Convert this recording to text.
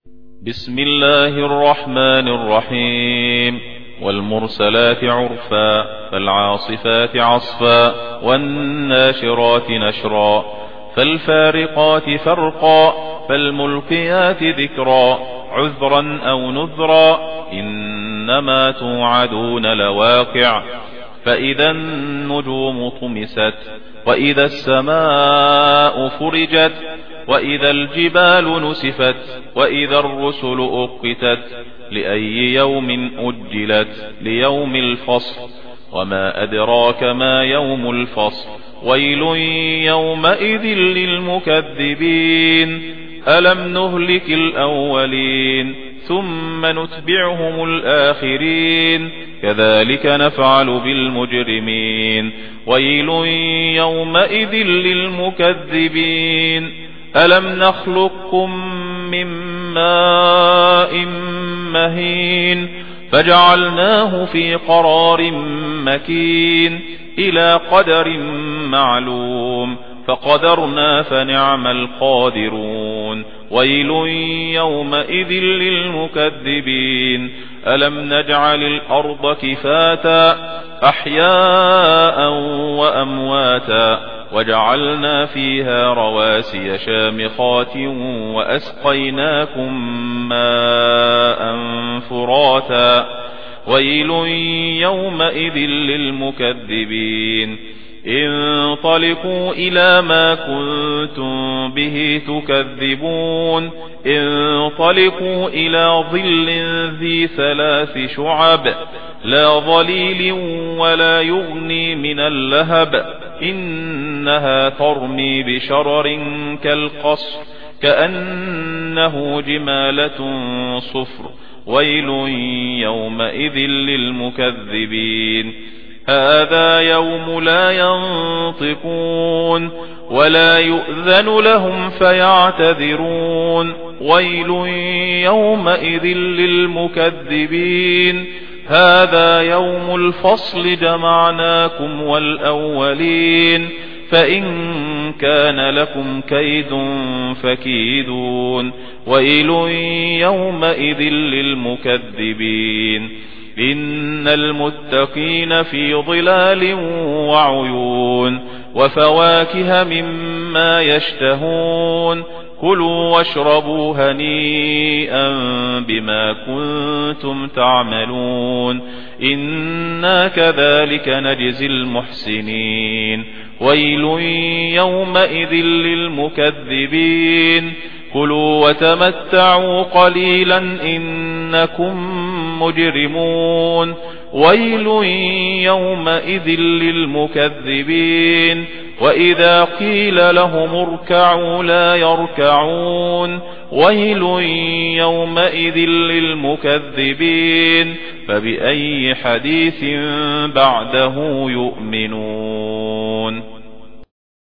بسم الله الرحمن الرحيم. والمرسلات عرفا فالعاصفات عصفا والناشرات نشرا فالفارقات فرقا فالملقيات ذكرا عذرا أو نذرا إنما توعدون لواقع. فإذا النجوم طمست وإذا السماء فرجت وإذا الجبال نسفت وإذا الرسل أقتت لأي يوم أجلت ليوم الفصل. وما أدراك ما يوم الفصل. ويل يومئذ للمكذبين. ألم نهلك الأولين ثم نتبعهم الآخرين كذلك نفعل بالمجرمين. ويل يومئذ للمكذبين. ألم نخلقكم من ماء مهين فجعلناه في قرار مكين إلى قدر معلوم فقدرنا فنعم القادرون. ويل يومئذ للمكذبين. ألم نجعل الأرض كفاتا أحياء وأمواتا وجعلنا فيها رواسي شامخات وأسقيناكم ماء فراتا. ويل يومئذ للمكذبين. انطلقوا إلى ما كنتم به تكذبون. انطلقوا إلى ظل ذي 3 شعب لا ظليل ولا يغني من اللهب إنها ترمي بشرر كالقصر كأنه جمالة صفر. ويل يومئذ للمكذبين. هذا يوم لا ينطقون ولا يؤذن لهم فيعتذرون. ويل يومئذ للمكذبين. هذا يوم الفصل جمعناكم والأولين فإن كان لكم كيد فكيدون. ويل يومئذ للمكذبين. إن المتقين في ظلال وعيون وفواكه مما يشتهون. كلوا واشربوا هنيئا بما كنتم تعملون إنا كذلك نجزي المحسنين. ويل يومئذ للمكذبين. كلوا وتمتعوا قليلا إنكم مجرمون. ويل يومئذ للمكذبين. وإذا قيل لهم اركعوا لا يركعون. ويل يومئذ للمكذبين. فبأي حديث بعده يؤمنون.